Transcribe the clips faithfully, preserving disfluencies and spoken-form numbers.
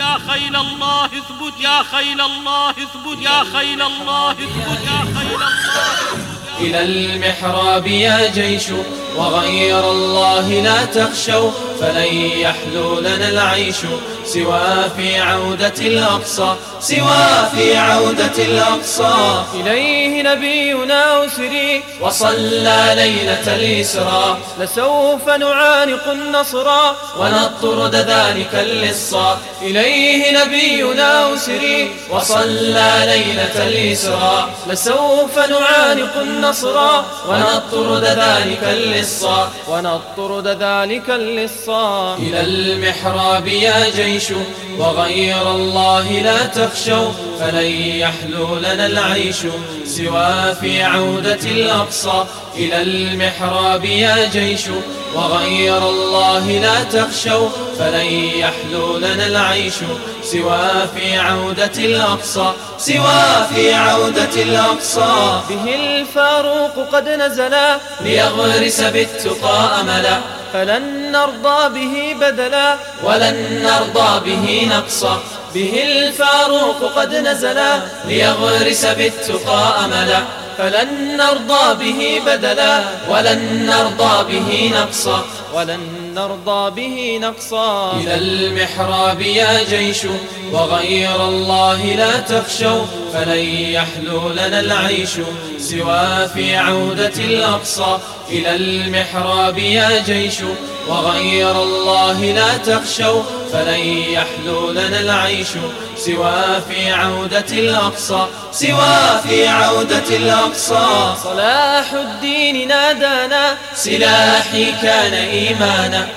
يا خيل الله اثبت يا خيل الله اثبت يا خيل الله اثبت يا خيل الله. إلى المحراب يا جيش وغير الله لا تخشوا، فلن يحلو لنا العيش سوى في عودة الأقصى، سوى في عودة الأقصى. إليه نبينا أسري وصلى ليلة الإسراء، لسوف نعانق النصر ونطرد ذلك اللصا. إليه نبينا أسري وصلى ليلة الإسراء، لسوف نعانق النصر ونطرد ذلك اللصا، ونطرد ذلك اللصا. إلى المحراب يا جيش وغير الله لا تخشوا، فلن يحلو لنا العيش سوى في عودة الأقصى. إلى المحراب يا جيش وغير الله لا تخشوا، فلن يحلو لنا العيش سوى في عودة الأقصى، سوى في عودة الأقصى. به الفاروق قد نزلا ليغرس بالتقى أملا، فلن نرضى به بدلا ولن نرضى به نقصا. به الفاروق قد نزلا ليغرس بالتقى أملا، فلن نرضى به بدلا ولن نرضى به نقصا، ولن نرضى به نقصا. إلى المحراب يا جيش وغير الله لا تخشوا، فلن يحلو لنا العيش سوى في عودة الأقصى. إلى المحراب يا جيش وغير الله لا تخشوا، فلن يحلو لنا العيش سوى في عودة الأقصى، سوى في عودة الأقصى. صلاح الدين نادانا، سلاحي كان إيمانا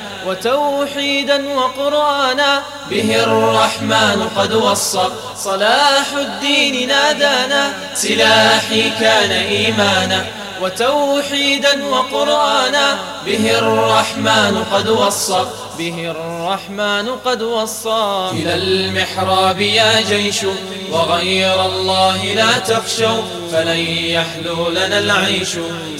وتوحيدا وقرآنا، به الرحمن قد وصى. صلاح الدين نادانا، سلاحي كان إيمانا وتوحيدا وقرآنا، به الرحمن قد وصى، به الرحمن قد وصى. إلى المحراب يا جيش وغير الله لا تخشوا، فلن يحلو لنا العيش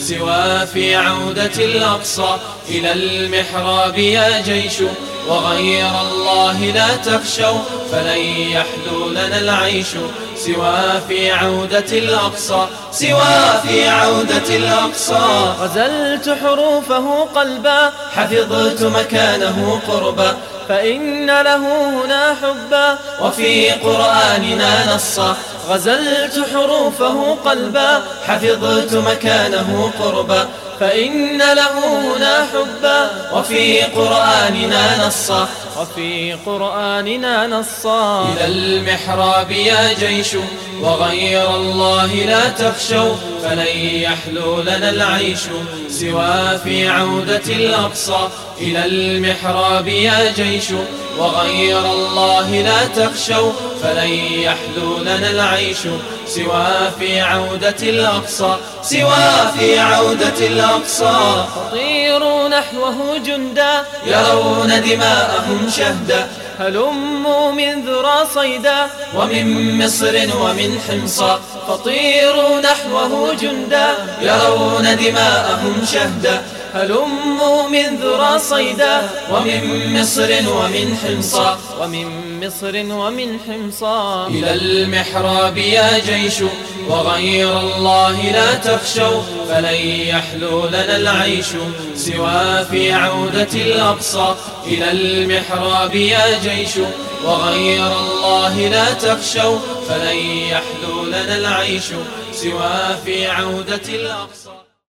سوى في عودة الأقصى. إلى المحراب يا جيش وغير الله لا تخشوا، فلن يحلو لنا العيش سوى في عودة الأقصى، سوى في عودة الأقصى. غزلت حروفه قلبا، حفظت مكانه قربا، فإن له هنا حبا وفي قرآننا نصا. غزلت حروفه قلبا، حفظت مكانه قربا، فإن له هنا حبا وفي قرآننا نصا، وفي قرآننا نصا. إلى المحراب يا جيش وغير الله لا تخشوا، فلن يحلو لنا العيش سوى في عودة الأقصى. إلى المحراب يا جيش وغير الله لا تخشوا، فلن يحلو لنا العيش سوى في عودة الأقصى، سوى في عودة الأقصى. فطيروا نحوه جندا، يرون دماءهم شهدا، هلموا من ذرى صيدا، ومن مصر ومن حمصا. فطيروا نحوه جندا، يرون دماءهم شهدا، هلموا من ذرى صيدا، ومن مصر ومن حمصا، ومن مصر ومن حمصا. إلى المحراب يا جيش وغير الله لا تخشوا، فلن يحلو لنا العيش سوى في عودة الأقصى. إلى المحراب يا جيش وغير الله لا تخشوا، فلن يحلو لنا العيش سوى في عودة الأقصى.